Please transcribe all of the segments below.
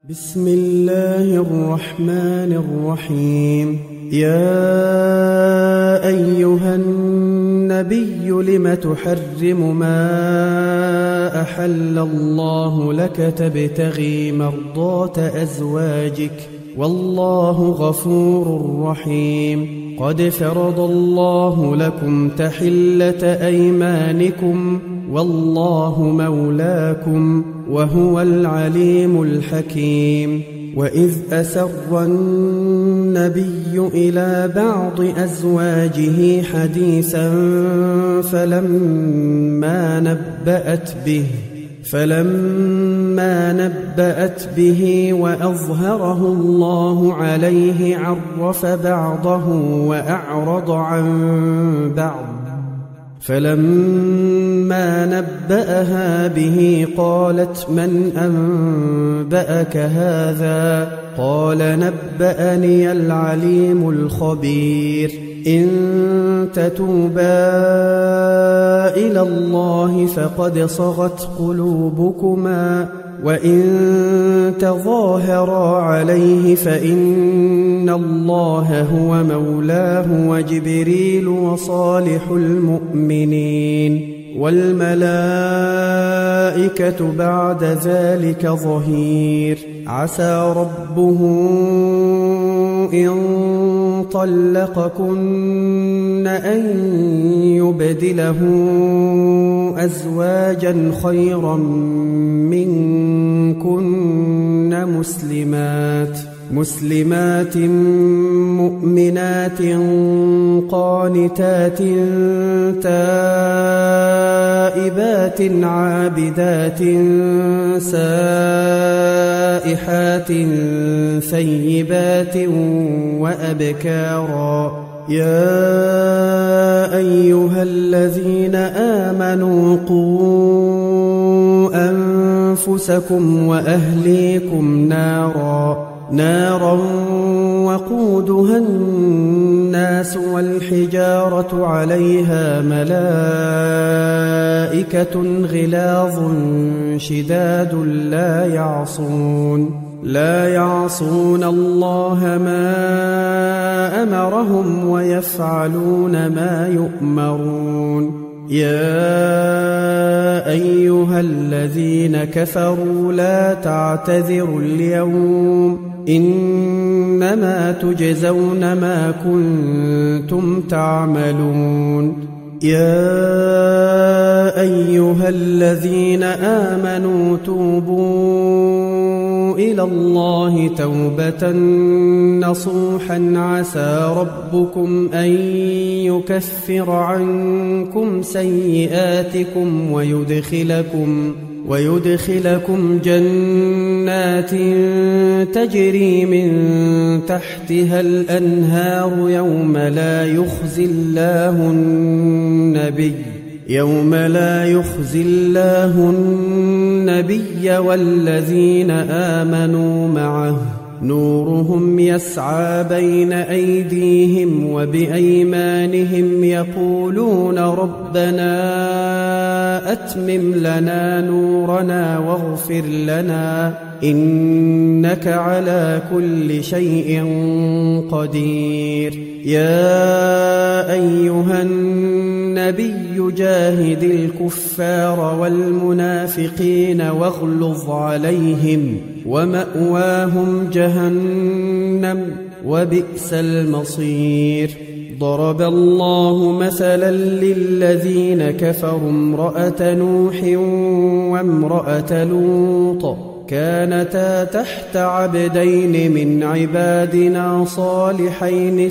بسم الله الرحمن الرحيم. يا أيها النبي لم تحرم ما أحل الله لك تبتغي مرضات أزواجك والله غفور رحيم. قد فرض الله لكم تحلة أيمانكم والله مولاكم وهو العليم الحكيم. وإذ أسر النبي إلى بعض أزواجه حديثا فلما نبأت به وأظهره الله عليه عرف بعضه وأعرض عن بعض. فلما نبأها به قالت من أنبأك هذا؟ قال نبأني العليم الخبير. إن تتوبا إلى الله فقد صغت قلوبكما وإن تظاهرا عليه فإن الله هو مولاه وجبريل وصالح المؤمنين والملائكة بعد ذلك ظهير. عسى ربه إن طلقكن أن يبدله أزواجا خيرا منكن مسلمات مؤمنات قانتات تائبات عابدات سائحات ثيبات وأبكارا. يا أيها الذين آمنوا قوا أنفسكم وأهليكم نارا وقودها الناس والحجارة عليها ملائكة غلاظ شداد لا يعصون الله ما أمرهم ويفعلون ما يؤمرون. يا أيها الذين كفروا لا تعتذروا اليوم إنما تجزون ما كنتم تعملون. يا أيها الذين آمنوا توبوا إلى الله توبة نصوحا عسى ربكم أن يكفر عنكم سيئاتكم ويدخلكم جنات تجري من تحتها الأنهار يوم لا يخزي الله النبي والذين آمنوا معه نورهم يسعى بين أيديهم وبأيمانهم يقولون ربنا أتمم لنا نورنا واغفر لنا إنك على كل شيء قدير. يا أيها النبي جاهد الكفار والمنافقين واغلظ عليهم ومأواهم جهنم وبئس المصير. ضرب الله مثلا للذين كفروا امرأة نوح وامرأة لوط كانتا تحت عبدين من عبادنا صالحين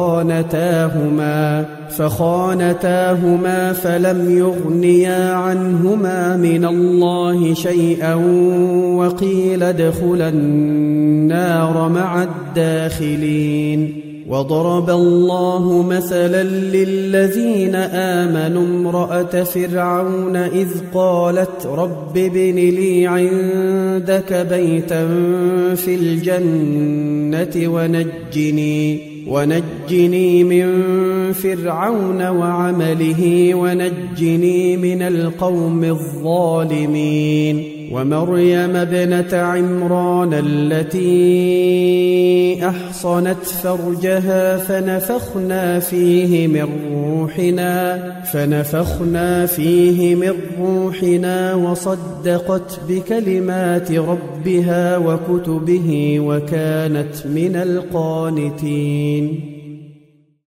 فخانتاهما فلم يغنيا عنهما من الله شيئا وقيل ادخلا النار مع الداخلين. وضرب الله مثلا للذين آمنوا امرأة فرعون إذ قالت رب ابن لي عندك بيتا في الجنة ونجني من فرعون وعمله ونجني من القوم الظالمين. ومريم ابنة عمران التي أحصنت فرجها فنفخنا فيه من روحنا وصدقت بكلمات ربها وكتبه وكانت من القانتين